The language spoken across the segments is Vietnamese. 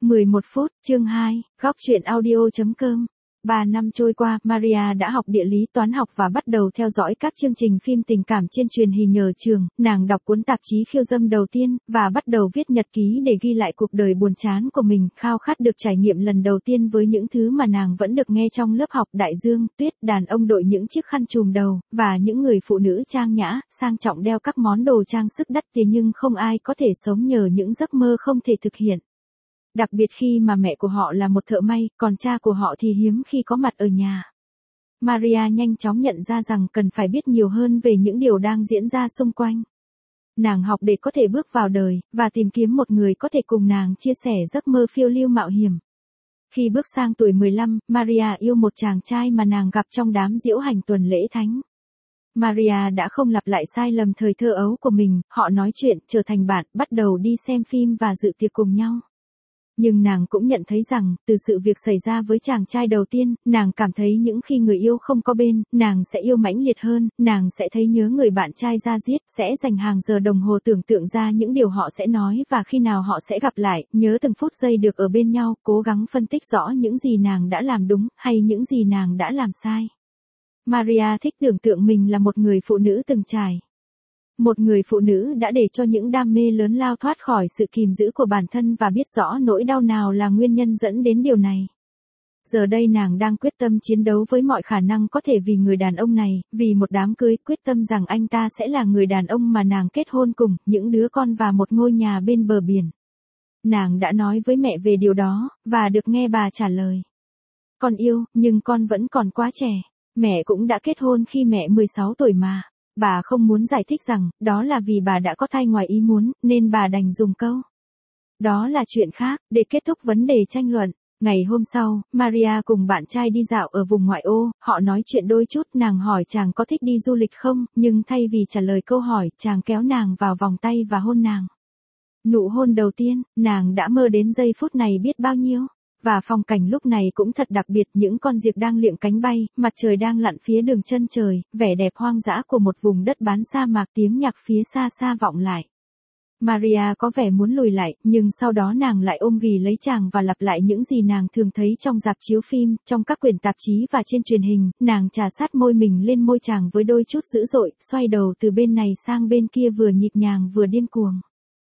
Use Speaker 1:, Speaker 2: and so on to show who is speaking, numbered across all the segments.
Speaker 1: 11 phút, chương 2, góc truyện audio.com. 3 năm trôi qua, Maria đã học địa lý toán học và bắt đầu theo dõi các chương trình phim tình cảm trên truyền hình nhờ trường. Nàng đọc cuốn tạp chí khiêu dâm đầu tiên, và bắt đầu viết nhật ký để ghi lại cuộc đời buồn chán của mình, khao khát được trải nghiệm lần đầu tiên với những thứ mà nàng vẫn được nghe trong lớp học: đại dương, tuyết, đàn ông đội những chiếc khăn trùm đầu, và những người phụ nữ trang nhã, sang trọng đeo các món đồ trang sức đắt tiền, nhưng không ai có thể sống nhờ những giấc mơ không thể thực hiện. Đặc biệt khi mà mẹ của họ là một thợ may, còn cha của họ thì hiếm khi có mặt ở nhà. Maria nhanh chóng nhận ra rằng cần phải biết nhiều hơn về những điều đang diễn ra xung quanh. Nàng học để có thể bước vào đời, và tìm kiếm một người có thể cùng nàng chia sẻ giấc mơ phiêu lưu mạo hiểm. Khi bước sang tuổi 15, Maria yêu một chàng trai mà nàng gặp trong đám diễu hành tuần lễ thánh. Maria đã không lặp lại sai lầm thời thơ ấu của mình, họ nói chuyện, trở thành bạn, bắt đầu đi xem phim và dự tiệc cùng nhau. Nhưng nàng cũng nhận thấy rằng, từ sự việc xảy ra với chàng trai đầu tiên, nàng cảm thấy những khi người yêu không có bên, nàng sẽ yêu mãnh liệt hơn, nàng sẽ thấy nhớ người bạn trai da diết, sẽ dành hàng giờ đồng hồ tưởng tượng ra những điều họ sẽ nói và khi nào họ sẽ gặp lại, nhớ từng phút giây được ở bên nhau, cố gắng phân tích rõ những gì nàng đã làm đúng, hay những gì nàng đã làm sai. Maria thích tưởng tượng mình là một người phụ nữ từng trải. Một người phụ nữ đã để cho những đam mê lớn lao thoát khỏi sự kìm giữ của bản thân và biết rõ nỗi đau nào là nguyên nhân dẫn đến điều này. Giờ đây nàng đang quyết tâm chiến đấu với mọi khả năng có thể vì người đàn ông này, vì một đám cưới, quyết tâm rằng anh ta sẽ là người đàn ông mà nàng kết hôn cùng, những đứa con và một ngôi nhà bên bờ biển. Nàng đã nói với mẹ về điều đó, và được nghe bà trả lời: "Con yêu, nhưng con vẫn còn quá trẻ. Mẹ cũng đã kết hôn khi mẹ 16 tuổi mà." Bà không muốn giải thích rằng, đó là vì bà đã có thai ngoài ý muốn, nên bà đành dùng câu: "Đó là chuyện khác", để kết thúc vấn đề tranh luận. Ngày hôm sau, Maria cùng bạn trai đi dạo ở vùng ngoại ô, họ nói chuyện đôi chút, nàng hỏi chàng có thích đi du lịch không, nhưng thay vì trả lời câu hỏi, chàng kéo nàng vào vòng tay và hôn nàng. Nụ hôn đầu tiên, nàng đã mơ đến giây phút này biết bao nhiêu. Và phong cảnh lúc này cũng thật đặc biệt, những con diệc đang liệng cánh bay, mặt trời đang lặn phía đường chân trời, vẻ đẹp hoang dã của một vùng đất bán sa mạc, tiếng nhạc phía xa xa vọng lại. Maria có vẻ muốn lùi lại, nhưng sau đó nàng lại ôm ghì lấy chàng và lặp lại những gì nàng thường thấy trong rạp chiếu phim, trong các quyển tạp chí và trên truyền hình. Nàng chà sát môi mình lên môi chàng với đôi chút dữ dội, xoay đầu từ bên này sang bên kia vừa nhịp nhàng vừa điên cuồng.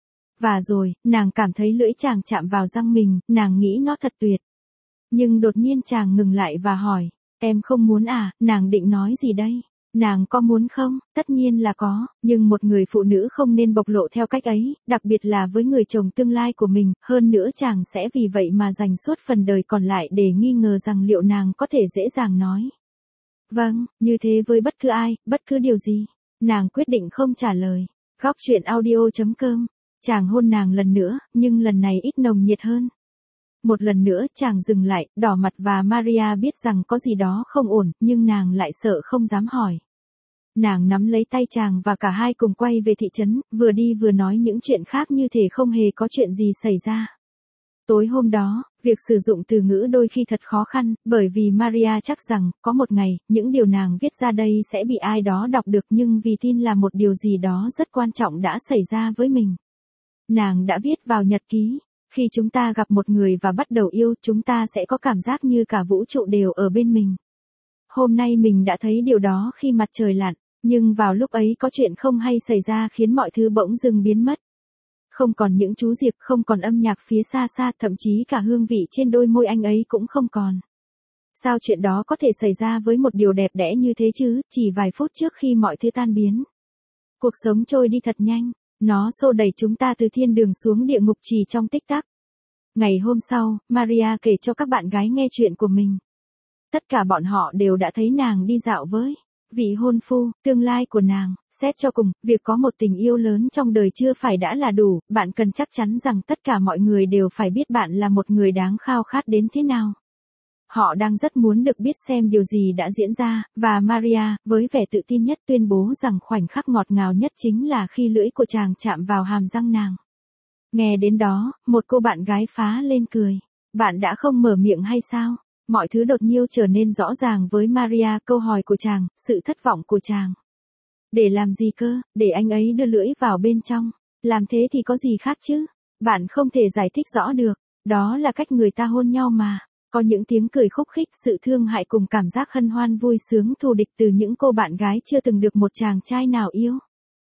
Speaker 1: Và rồi, nàng cảm thấy lưỡi chàng chạm vào răng mình, nàng nghĩ nó thật tuyệt. Nhưng đột nhiên chàng ngừng lại và hỏi: "Em không muốn à?" Nàng định nói gì đây? Nàng có muốn không? Tất nhiên là có, nhưng một người phụ nữ không nên bộc lộ theo cách ấy, đặc biệt là với người chồng tương lai của mình, hơn nữa chàng sẽ vì vậy mà dành suốt phần đời còn lại để nghi ngờ rằng liệu nàng có thể dễ dàng nói vâng, như thế với bất cứ ai, bất cứ điều gì. Nàng quyết định không trả lời. Góc truyện audio.com. Chàng hôn nàng lần nữa, nhưng lần này ít nồng nhiệt hơn. Một lần nữa chàng dừng lại, đỏ mặt và Maria biết rằng có gì đó không ổn, nhưng nàng lại sợ không dám hỏi. Nàng nắm lấy tay chàng và cả hai cùng quay về thị trấn, vừa đi vừa nói những chuyện khác như thể không hề có chuyện gì xảy ra. Tối hôm đó, việc sử dụng từ ngữ đôi khi thật khó khăn, bởi vì Maria chắc rằng, có một ngày, những điều nàng viết ra đây sẽ bị ai đó đọc được, nhưng vì tin là một điều gì đó rất quan trọng đã xảy ra với mình. Nàng đã viết vào nhật ký: "Khi chúng ta gặp một người và bắt đầu yêu, chúng ta sẽ có cảm giác như cả vũ trụ đều ở bên mình. Hôm nay mình đã thấy điều đó khi mặt trời lặn, nhưng vào lúc ấy có chuyện không hay xảy ra khiến mọi thứ bỗng dưng biến mất. Không còn những chú diệc, không còn âm nhạc phía xa xa, thậm chí cả hương vị trên đôi môi anh ấy cũng không còn. Sao chuyện đó có thể xảy ra với một điều đẹp đẽ như thế chứ, chỉ vài phút trước khi mọi thứ tan biến. Cuộc sống trôi đi thật nhanh. Nó xô đẩy chúng ta từ thiên đường xuống địa ngục chỉ trong tích tắc." Ngày hôm sau, Maria kể cho các bạn gái nghe chuyện của mình. Tất cả bọn họ đều đã thấy nàng đi dạo với vị hôn phu, tương lai của nàng. Xét cho cùng, việc có một tình yêu lớn trong đời chưa phải đã là đủ, bạn cần chắc chắn rằng tất cả mọi người đều phải biết bạn là một người đáng khao khát đến thế nào. Họ đang rất muốn được biết xem điều gì đã diễn ra, và Maria, với vẻ tự tin nhất, tuyên bố rằng khoảnh khắc ngọt ngào nhất chính là khi lưỡi của chàng chạm vào hàm răng nàng. Nghe đến đó, một cô bạn gái phá lên cười. "Bạn đã không mở miệng hay sao?" Mọi thứ đột nhiên trở nên rõ ràng với Maria, câu hỏi của chàng, sự thất vọng của chàng. "Để làm gì cơ? Để anh ấy đưa lưỡi vào bên trong. Làm thế thì có gì khác chứ? Bạn không thể giải thích rõ được." Đó là cách người ta hôn nhau mà. Có những tiếng cười khúc khích, sự thương hại cùng cảm giác hân hoan vui sướng thù địch từ những cô bạn gái chưa từng được một chàng trai nào yêu.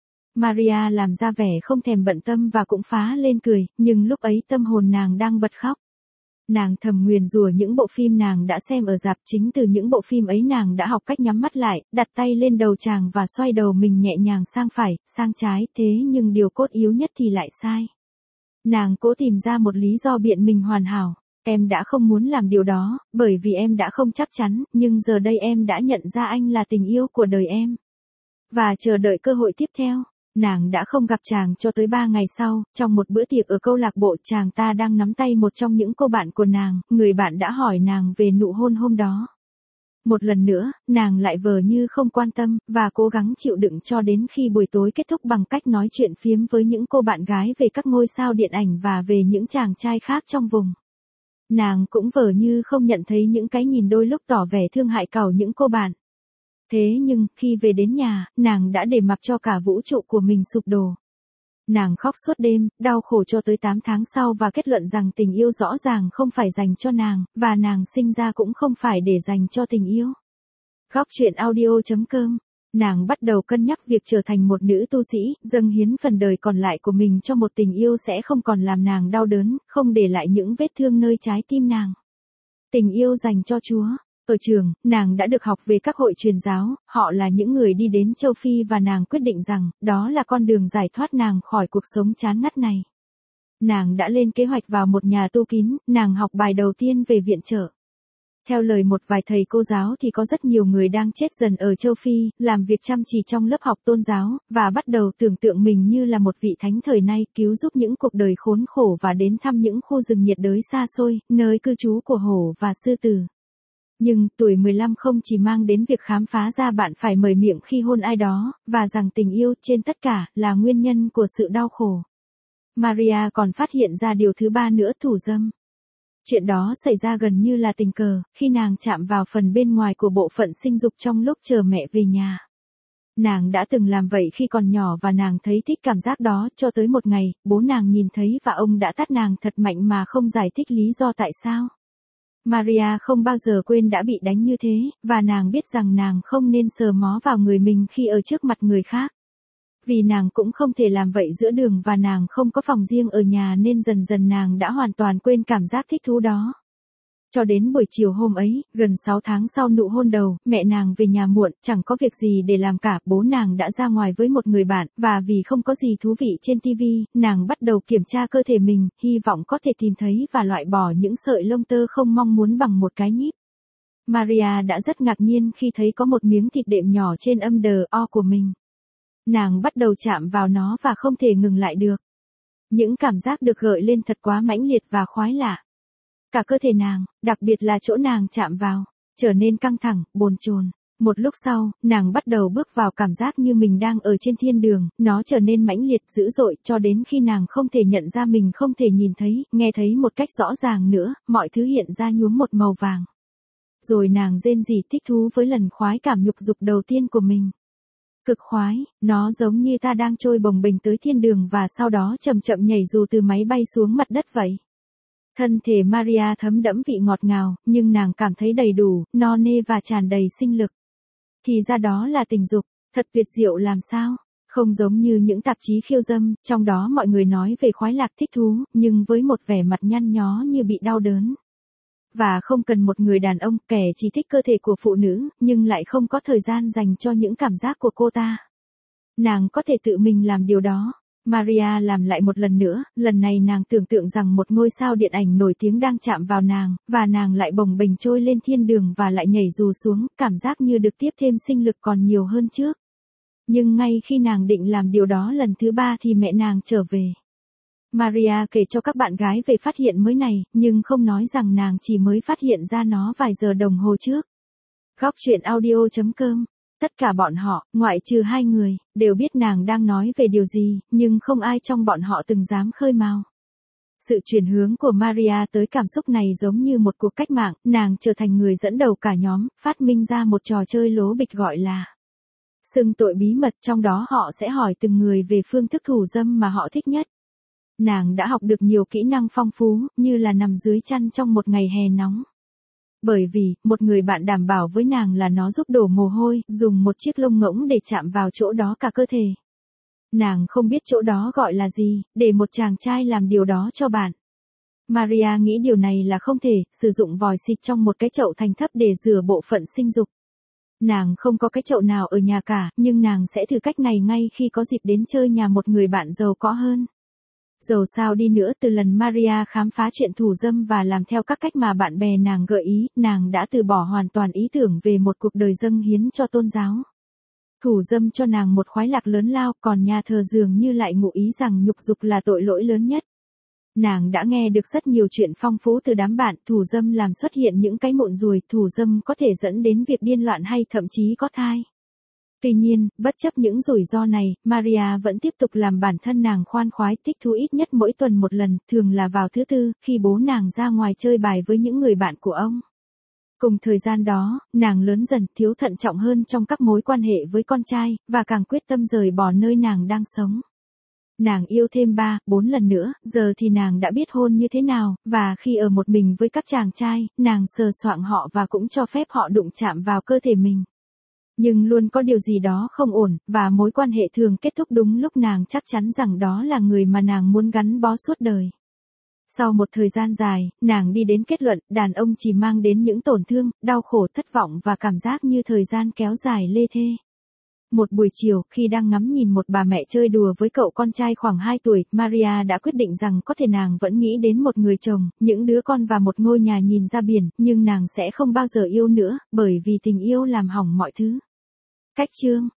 Speaker 1: Maria làm ra vẻ không thèm bận tâm và cũng phá lên cười, nhưng lúc ấy tâm hồn nàng đang bật khóc. Nàng thầm nguyền rủa những bộ phim nàng đã xem ở rạp, chính từ những bộ phim ấy nàng đã học cách nhắm mắt lại, đặt tay lên đầu chàng và xoay đầu mình nhẹ nhàng sang phải, sang trái, thế nhưng điều cốt yếu nhất thì lại sai. Nàng cố tìm ra một lý do biện mình hoàn hảo. Em đã không muốn làm điều đó, bởi vì em đã không chắc chắn, nhưng giờ đây em đã nhận ra anh là tình yêu của đời em. Và chờ đợi cơ hội tiếp theo. Nàng đã không gặp chàng cho tới 3 ngày sau, trong một bữa tiệc ở câu lạc bộ, chàng ta đang nắm tay một trong những cô bạn của nàng, người bạn đã hỏi nàng về nụ hôn hôm đó. Một lần nữa, nàng lại vờ như không quan tâm, và cố gắng chịu đựng cho đến khi buổi tối kết thúc bằng cách nói chuyện phiếm với những cô bạn gái về các ngôi sao điện ảnh và về những chàng trai khác trong vùng. Nàng cũng vờ như không nhận thấy những cái nhìn đôi lúc tỏ vẻ thương hại càu những cô bạn. Thế nhưng, khi về đến nhà, nàng đã để mặc cho cả vũ trụ của mình sụp đổ. Nàng khóc suốt đêm, đau khổ cho tới 8 tháng sau và kết luận rằng tình yêu rõ ràng không phải dành cho nàng, và nàng sinh ra cũng không phải để dành cho tình yêu. Góc truyện audio.com. Nàng bắt đầu cân nhắc việc trở thành một nữ tu sĩ, dâng hiến phần đời còn lại của mình cho một tình yêu sẽ không còn làm nàng đau đớn, không để lại những vết thương nơi trái tim nàng. Tình yêu dành cho Chúa. Ở trường, nàng đã được học về các hội truyền giáo, họ là những người đi đến châu Phi và nàng quyết định rằng, đó là con đường giải thoát nàng khỏi cuộc sống chán ngắt này. Nàng đã lên kế hoạch vào một nhà tu kín, nàng học bài đầu tiên về viện trợ. Theo lời một vài thầy cô giáo thì có rất nhiều người đang chết dần ở châu Phi, làm việc chăm chỉ trong lớp học tôn giáo, và bắt đầu tưởng tượng mình như là một vị thánh thời nay, cứu giúp những cuộc đời khốn khổ và đến thăm những khu rừng nhiệt đới xa xôi, nơi cư trú của hổ và sư tử. Nhưng, tuổi 15 không chỉ mang đến việc khám phá ra bạn phải mở miệng khi hôn ai đó, và rằng tình yêu, trên tất cả, là nguyên nhân của sự đau khổ. Maria còn phát hiện ra điều thứ ba nữa, thủ dâm. Chuyện đó xảy ra gần như là tình cờ, khi nàng chạm vào phần bên ngoài của bộ phận sinh dục trong lúc chờ mẹ về nhà. Nàng đã từng làm vậy khi còn nhỏ và nàng thấy thích cảm giác đó, cho tới một ngày, bố nàng nhìn thấy và ông đã tát nàng thật mạnh mà không giải thích lý do tại sao. Maria không bao giờ quên đã bị đánh như thế, và nàng biết rằng nàng không nên sờ mó vào người mình khi ở trước mặt người khác. Vì nàng cũng không thể làm vậy giữa đường và nàng không có phòng riêng ở nhà nên dần dần nàng đã hoàn toàn quên cảm giác thích thú đó. Cho đến buổi chiều hôm ấy, gần 6 tháng sau nụ hôn đầu, mẹ nàng về nhà muộn, chẳng có việc gì để làm cả, bố nàng đã ra ngoài với một người bạn, và vì không có gì thú vị trên TV, nàng bắt đầu kiểm tra cơ thể mình, hy vọng có thể tìm thấy và loại bỏ những sợi lông tơ không mong muốn bằng một cái nhíp. Maria đã rất ngạc nhiên khi thấy có một miếng thịt đệm nhỏ trên âm đờ o của mình. Nàng bắt đầu chạm vào nó và không thể ngừng lại được. Những cảm giác được gợi lên thật quá mãnh liệt và khoái lạ. Cả cơ thể nàng, đặc biệt là chỗ nàng chạm vào, trở nên căng thẳng, bồn chồn. Một lúc sau, nàng bắt đầu bước vào cảm giác như mình đang ở trên thiên đường, nó trở nên mãnh liệt dữ dội cho đến khi nàng không thể nhận ra mình không thể nhìn thấy, nghe thấy một cách rõ ràng nữa, mọi thứ hiện ra nhuốm một màu vàng. Rồi nàng rên rỉ thích thú với lần khoái cảm nhục dục đầu tiên của mình. Cực khoái, nó giống như ta đang trôi bồng bềnh tới thiên đường và sau đó chậm chậm nhảy dù từ máy bay xuống mặt đất vậy. Thân thể Maria thấm đẫm vị ngọt ngào, nhưng nàng cảm thấy đầy đủ, no nê và tràn đầy sinh lực. Thì ra đó là tình dục, thật tuyệt diệu làm sao? Không giống như những tạp chí khiêu dâm, trong đó mọi người nói về khoái lạc thích thú, nhưng với một vẻ mặt nhăn nhó như bị đau đớn. Và không cần một người đàn ông, kẻ chỉ thích cơ thể của phụ nữ, nhưng lại không có thời gian dành cho những cảm giác của cô ta. Nàng có thể tự mình làm điều đó. Maria làm lại một lần nữa, lần này nàng tưởng tượng rằng một ngôi sao điện ảnh nổi tiếng đang chạm vào nàng, và nàng lại bồng bềnh trôi lên thiên đường và lại nhảy dù xuống, cảm giác như được tiếp thêm sinh lực còn nhiều hơn trước. Nhưng ngay khi nàng định làm điều đó lần thứ 3 thì mẹ nàng trở về. Maria kể cho các bạn gái về phát hiện mới này, nhưng không nói rằng nàng chỉ mới phát hiện ra nó vài giờ đồng hồ trước. Góc truyện audio.com. Tất cả bọn họ, ngoại trừ 2 người, đều biết nàng đang nói về điều gì, nhưng không ai trong bọn họ từng dám khơi mào. Sự chuyển hướng của Maria tới cảm xúc này giống như một cuộc cách mạng, nàng trở thành người dẫn đầu cả nhóm, phát minh ra một trò chơi lố bịch gọi là xưng tội bí mật, trong đó họ sẽ hỏi từng người về phương thức thủ dâm mà họ thích nhất. Nàng đã học được nhiều kỹ năng phong phú, như là nằm dưới chăn trong một ngày hè nóng. Bởi vì, một người bạn đảm bảo với nàng là nó giúp đổ mồ hôi, dùng một chiếc lông ngỗng để chạm vào chỗ đó cả cơ thể. Nàng không biết chỗ đó gọi là gì, để một chàng trai làm điều đó cho bạn. Maria nghĩ điều này là không thể, sử dụng vòi xịt trong một cái chậu thành thấp để rửa bộ phận sinh dục. Nàng không có cái chậu nào ở nhà cả, nhưng nàng sẽ thử cách này ngay khi có dịp đến chơi nhà một người bạn giàu có hơn. Dầu sao đi nữa, từ lần Maria khám phá chuyện thủ dâm và làm theo các cách mà bạn bè nàng gợi ý, nàng đã từ bỏ hoàn toàn ý tưởng về một cuộc đời dâng hiến cho tôn giáo. Thủ dâm cho nàng một khoái lạc lớn lao, còn nhà thờ dường như lại ngụ ý rằng nhục dục là tội lỗi lớn nhất. Nàng đã nghe được rất nhiều chuyện phong phú từ đám bạn, thủ dâm làm xuất hiện những cái mụn ruồi, thủ dâm có thể dẫn đến việc điên loạn hay thậm chí có thai. Tuy nhiên, bất chấp những rủi ro này, Maria vẫn tiếp tục làm bản thân nàng khoan khoái, thích thú ít nhất mỗi tuần một lần, thường là vào thứ Tư, khi bố nàng ra ngoài chơi bài với những người bạn của ông. Cùng thời gian đó, nàng lớn dần, thiếu thận trọng hơn trong các mối quan hệ với con trai, và càng quyết tâm rời bỏ nơi nàng đang sống. Nàng yêu thêm 3-4 lần nữa, giờ thì nàng đã biết hôn như thế nào, và khi ở một mình với các chàng trai, nàng sờ soạng họ và cũng cho phép họ đụng chạm vào cơ thể mình. Nhưng luôn có điều gì đó không ổn, và mối quan hệ thường kết thúc đúng lúc nàng chắc chắn rằng đó là người mà nàng muốn gắn bó suốt đời. Sau một thời gian dài, nàng đi đến kết luận, đàn ông chỉ mang đến những tổn thương, đau khổ, thất vọng và cảm giác như thời gian kéo dài lê thê. Một buổi chiều, khi đang ngắm nhìn một bà mẹ chơi đùa với cậu con trai khoảng 2 tuổi, Maria đã quyết định rằng có thể nàng vẫn nghĩ đến một người chồng, những đứa con và một ngôi nhà nhìn ra biển, nhưng nàng sẽ không bao giờ yêu nữa, bởi vì tình yêu làm hỏng mọi thứ. Cách chương